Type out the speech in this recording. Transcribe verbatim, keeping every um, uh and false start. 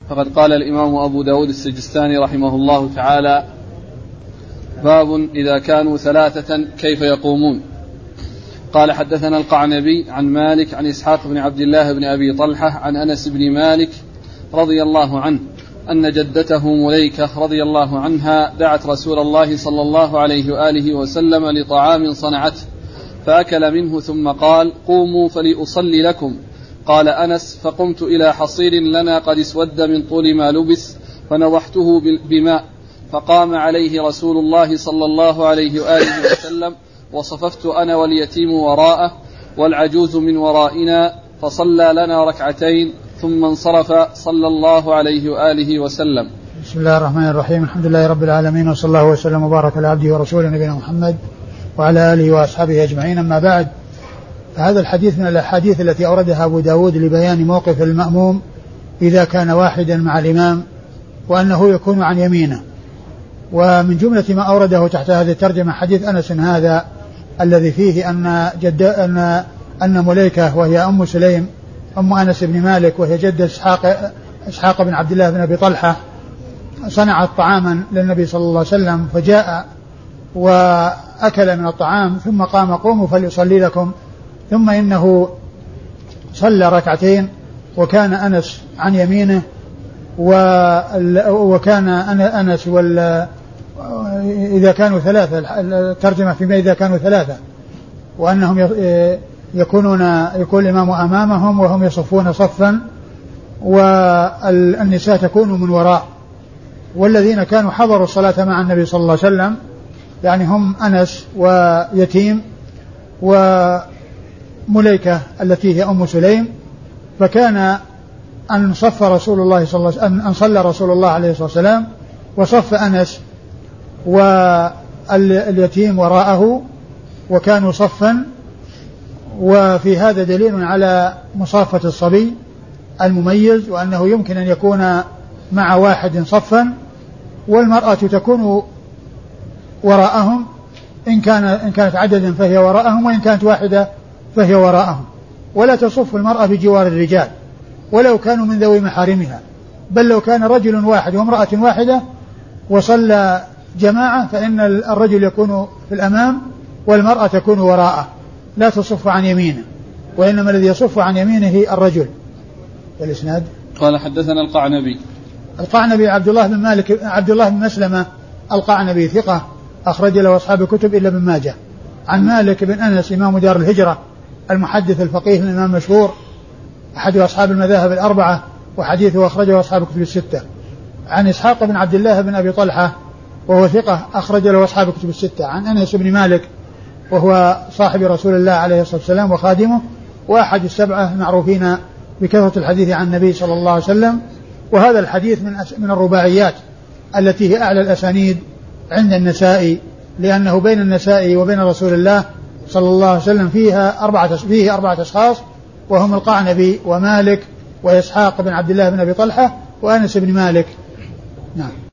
فقد قال الإمام أبو داود السجستاني رحمه الله تعالى: باب إذا كانوا ثلاثة كيف يقومون. قال: حدثنا القعنبي عن مالك عن إسحاق بن عبد الله بن أبي طلحة عن أنس بن مالك رضي الله عنه أن جدته مليكة رضي الله عنها دعت رسول الله صلى الله عليه وآله وسلم لطعام صنعته فأكل منه ثم قال: قوموا فلأصلي لكم. قال أنس: فقمت إلى حصير لنا قد اسود من طول ما لبس فنضحته بماء فقام عليه رسول الله صلى الله عليه وآله وسلم وصففت أنا واليتيم وراءه والعجوز من ورائنا فصلى لنا ركعتين ثم انصرف صلى الله عليه وآله وسلم. بسم الله الرحمن الرحيم. الحمد لله رب العالمين، وصلى الله وسلم وبارك على عبده ورسوله نبينا محمد وعلى آله وأصحابه أجمعين. أما بعد، هذا الحديث من الأحاديث التي أوردها أبو داود لبيان موقف المأموم إذا كان واحدا مع الإمام وأنه يكون عن يمينه. ومن جملة ما أورده تحت هذه الترجمة حديث أنس هذا الذي فيه أن جد أن أن مليكة وهي أم سليم أم أنس بن مالك وهي جد إسحاق إسحاق بن عبد الله بن أبي طلحة صنعت طعاما للنبي صلى الله عليه وسلم فجاء وأكل من الطعام ثم قام: قوموا فليصلي لكم. ثم إنه صلى ركعتين وكان أنس عن يمينه وكان أنس وال إذا كانوا ثلاثة، الترجمة فيما إذا كانوا ثلاثة وأنهم يكونون يكون الإمام أمامهم وهم يصفون صفا والنساء تكون من وراء. والذين كانوا حضروا الصلاة مع النبي صلى الله عليه وسلم يعني هم أنس ويتيم ومليكة التي هي أم سليم. فكان أن صف رسول الله صلى الله عليه وسلم أن صلى رسول الله عليه الصلاة والسلام وصف أنس واليتيم وراءه وكانوا صفا. وفي هذا دليل على مصافة الصبي المميز وأنه يمكن أن يكون مع واحد صفا والمرأة تكون وراءهم إن كان إن كانت عددا فهي وراءهم وإن كانت واحدة فهي وراءهم. ولا تصف المرأة بجوار الرجال ولو كانوا من ذوي محارمها، بل لو كان رجل واحد وامرأة واحدة وصلى جماعة فإن الرجل يكون في الأمام والمرأة تكون وراءه، لا تصف عن يمينه، وإنما الذي يصف عن يمينه الرجل. والإسناد قال: حدثنا القعنبي القعنبي عبد الله بن مالك عبد الله بن مسلمة القعنبي ثقة أخرج له أصحاب الكتب إلا ابن ماجه. عن مالك بن أنس إمام دار الهجرة المحدث الفقيه الإمام المشهور أحد أصحاب المذاهب الأربعة وحديثه أخرجه أصحاب الكتب الستة. عن إسحاق بن عبد الله بن أبي طلحة وهو ثقة أخرج له أصحاب الكتب الستة. عن أنس بن مالك وهو صاحب رسول الله عليه الصلاة والسلام وخادمه وأحد السبعة المعروفين بكثرة الحديث عن النبي صلى الله عليه وسلم. وهذا الحديث من من الرباعيات التي هي أعلى الأسانيد عند النسائي، لأنه بين النسائي وبين رسول الله صلى الله عليه وسلم فيها أربعة فيه أربعة أشخاص وهم القعنبي ومالك وإسحاق بن عبد الله بن أبي طلحة وأنس بن مالك. نعم.